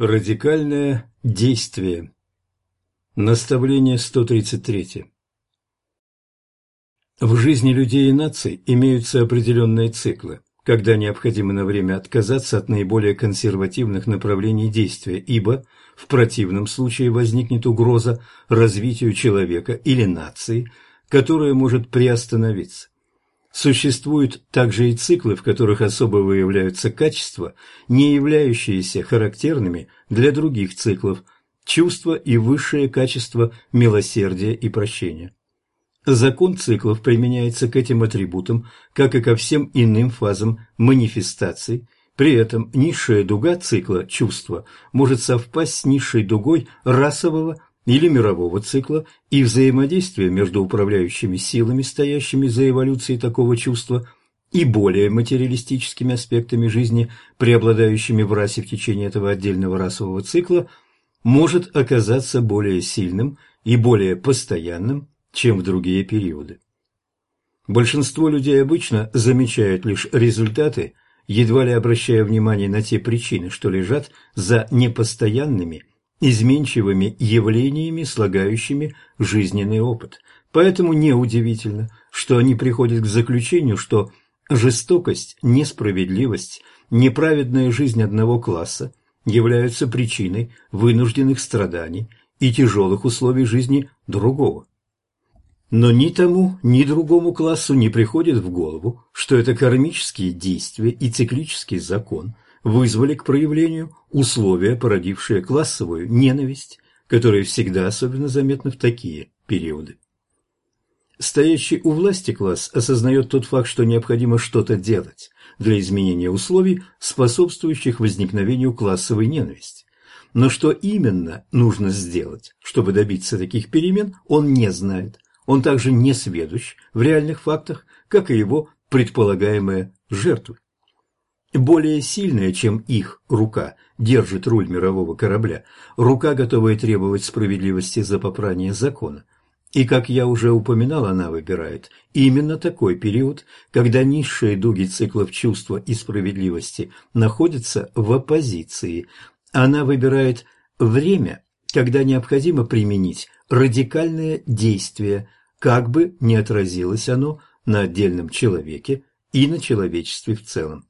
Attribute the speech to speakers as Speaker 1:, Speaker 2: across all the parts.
Speaker 1: Радикальное действие. Наставление 133. В жизни людей и наций имеются определенные циклы, когда необходимо на время отказаться от наиболее консервативных направлений действия, ибо в противном случае возникнет угроза развитию человека или нации, которая может приостановиться. Существуют также и циклы, в которых особо выявляются качества, не являющиеся характерными для других циклов, чувства и высшее качество милосердия и прощения. Закон циклов применяется к этим атрибутам, как и ко всем иным фазам манифестаций. При этом низшая дуга цикла чувства может совпасть с низшей дугой расового или мирового цикла, и взаимодействие между управляющими силами, стоящими за эволюцией такого чувства, и более материалистическими аспектами жизни, преобладающими в расе в течение этого отдельного расового цикла, может оказаться более сильным и более постоянным, чем в другие периоды. Большинство людей обычно замечают лишь результаты, едва ли обращая внимание на те причины, что лежат за непостоянными, изменчивыми явлениями, слагающими жизненный опыт. Поэтому неудивительно, что они приходят к заключению, что жестокость, несправедливость, неправедная жизнь одного класса являются причиной вынужденных страданий и тяжелых условий жизни другого. Но ни тому, ни другому классу не приходит в голову, что это кармические действия и циклический закон вызвали к проявлению условия, породившие классовую ненависть, которая всегда особенно заметна в такие периоды. Стоящий у власти класс осознает тот факт, что необходимо что-то делать для изменения условий, способствующих возникновению классовой ненависти. Но что именно нужно сделать, чтобы добиться таких перемен, он не знает. Он также не сведущ в реальных фактах, как и его предполагаемые жертвы. Более сильная, чем их рука, держит руль мирового корабля, рука, готовая требовать справедливости за попрание закона. И, как я уже упоминал, она выбирает именно такой период, когда низшие дуги циклов чувства и справедливости находятся в оппозиции. Она выбирает время, когда необходимо применить радикальное действие, как бы ни отразилось оно на отдельном человеке и на человечестве в целом.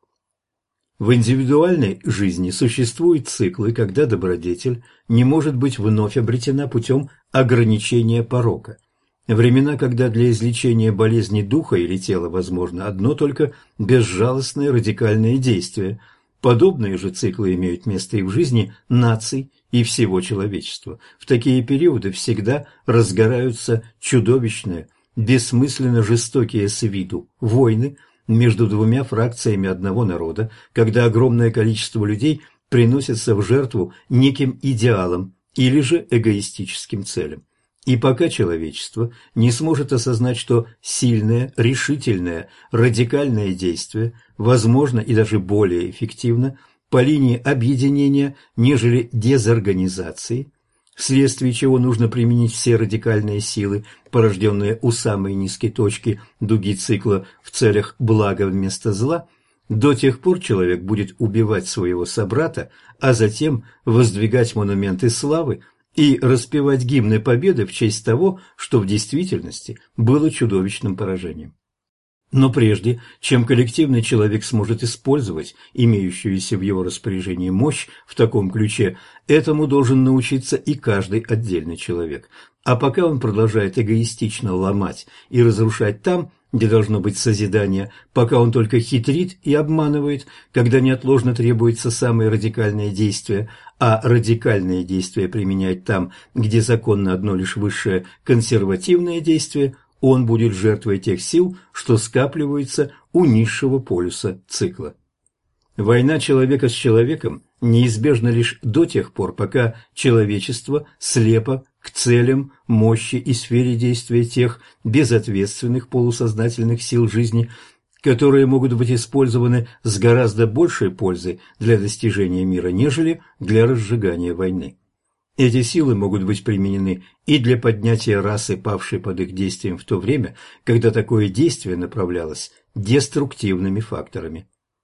Speaker 1: В индивидуальной жизни существуют циклы, когда добродетель не может быть вновь обретена путем ограничения порока. Времена, когда для излечения болезни духа или тела возможно одно только безжалостное радикальное действие. Подобные же циклы имеют место и в жизни наций и всего человечества. В такие периоды всегда разгораются чудовищные, бессмысленно жестокие с виду войны между двумя фракциями одного народа, когда огромное количество людей приносится в жертву неким идеалам или же эгоистическим целям. И пока человечество не сможет осознать, что сильное, решительное, радикальное действие возможно и даже более эффективно по линии объединения, нежели дезорганизации, вследствие чего нужно применить все радикальные силы, порожденные у самой низкой точки дуги цикла в целях блага вместо зла, до тех пор человек будет убивать своего собрата, а затем воздвигать монументы славы и распевать гимны победы в честь того, что в действительности было чудовищным поражением. Но прежде, чем коллективный человек сможет использовать имеющуюся в его распоряжении мощь в таком ключе, этому должен научиться и каждый отдельный человек. А пока он продолжает эгоистично ломать и разрушать там, где должно быть созидание, пока он только хитрит и обманывает, когда неотложно требуется самое радикальное действие, а радикальное действие применять там, где законно одно лишь высшее консервативное действие, он будет жертвой тех сил, что скапливаются у низшего полюса цикла. Война человека с человеком неизбежна лишь до тех пор, пока человечество слепо к целям, мощи и сфере действия тех безответственных полусознательных сил жизни, которые могут быть использованы с гораздо большей пользой для достижения мира, нежели для разжигания войны. Эти силы могут быть применены и для поднятия расы, павшей под их действием в то время, когда такое действие направлялось деструктивными факторами.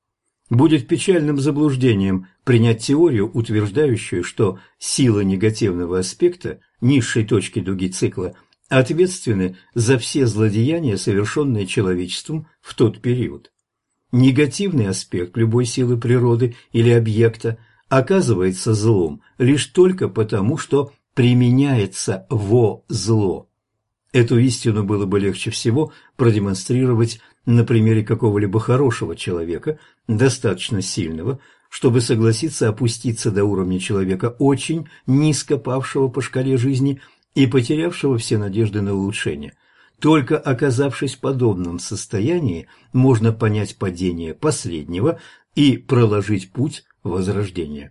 Speaker 1: Будет печальным заблуждением принять теорию, утверждающую, что сила негативного аспекта низшей точки дуги цикла ответственны за все злодеяния, совершенные человечеством в тот период. Негативный аспект любой силы природы или объекта оказывается злом лишь только потому, что применяется во зло. Эту истину было бы легче всего продемонстрировать на примере какого-либо хорошего человека, достаточно сильного, чтобы согласиться опуститься до уровня человека, очень низко павшего по шкале жизни и потерявшего все надежды на улучшение. Только оказавшись в подобном состоянии, можно понять падение последнего и проложить путь возрождения.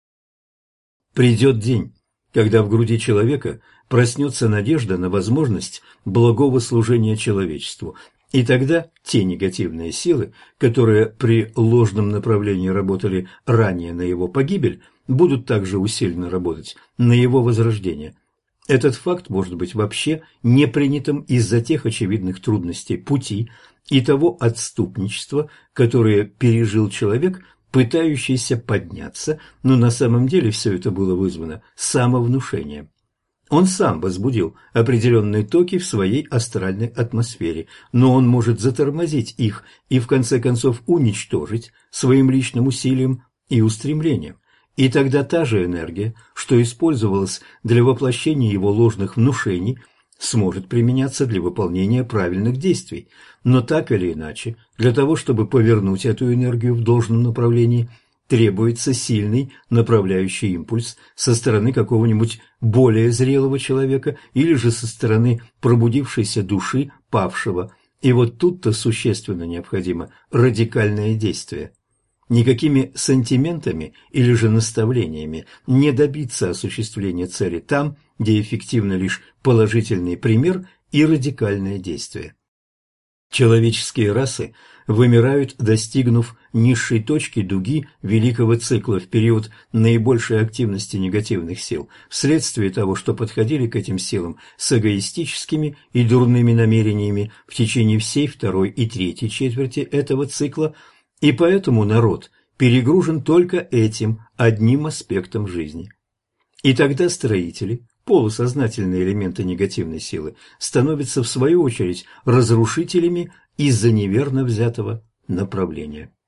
Speaker 1: Придет день, когда в груди человека проснется надежда на возможность благого служения человечеству, и тогда те негативные силы, которые при ложном направлении работали ранее на его погибель, будут также усиленно работать на его возрождение. Этот факт может быть вообще не принятым из-за тех очевидных трудностей пути и того отступничества, которое пережил человек, пытающийся подняться, но на самом деле все это было вызвано самовнушением. Он сам возбудил определенные токи в своей астральной атмосфере, но он может затормозить их и в конце концов уничтожить своим личным усилием и устремлением. И тогда та же энергия, что использовалась для воплощения его ложных внушений, сможет применяться для выполнения правильных действий. Но так или иначе, для того, чтобы повернуть эту энергию в должном направлении, требуется сильный направляющий импульс со стороны какого-нибудь более зрелого человека или же со стороны пробудившейся души павшего. И вот тут-то существенно необходимо радикальное действие. Никакими сантиментами или же наставлениями не добиться осуществления цели там, где эффективно лишь положительный пример и радикальное действие. Человеческие расы вымирают, достигнув низшей точки дуги великого цикла в период наибольшей активности негативных сил, вследствие того, что подходили к этим силам с эгоистическими и дурными намерениями в течение всей второй и третьей четверти этого цикла, и поэтому народ перегружен только этим одним аспектом жизни. И тогда строители, полусознательные элементы негативной силы, становятся в свою очередь разрушителями из-за неверно взятого направления.